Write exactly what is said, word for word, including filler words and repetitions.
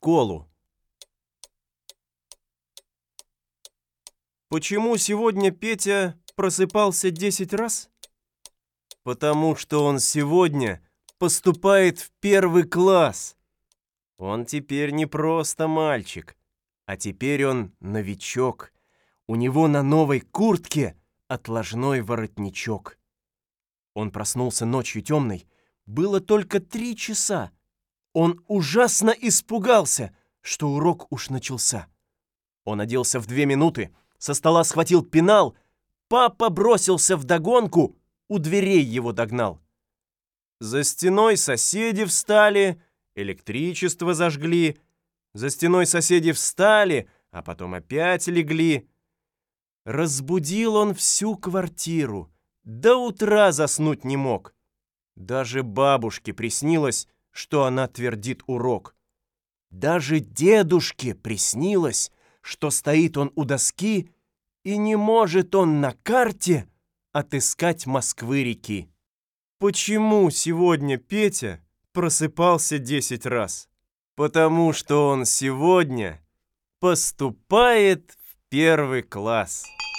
школу. Почему сегодня Петя просыпался десять раз? Потому что он сегодня поступает в первый класс. Он теперь не просто мальчик, а теперь он новичок. У него на новой куртке отложной воротничок. Он проснулся ночью темной, было только три часа. Он ужасно испугался, что урок уж начался. Он оделся в две минуты, со стола схватил пенал, папа бросился вдогонку, у дверей его догнал. За стеной соседи встали, электричество зажгли. За стеной соседи встали, а потом опять легли. Разбудил он всю квартиру, до утра заснуть не мог. Даже бабушке приснилось, что она твердит урок. Даже дедушке приснилось, что стоит он у доски, и не может он на карте отыскать Москвы-реки. Почему сегодня Петя просыпался десять раз? Потому что он сегодня поступает в первый класс.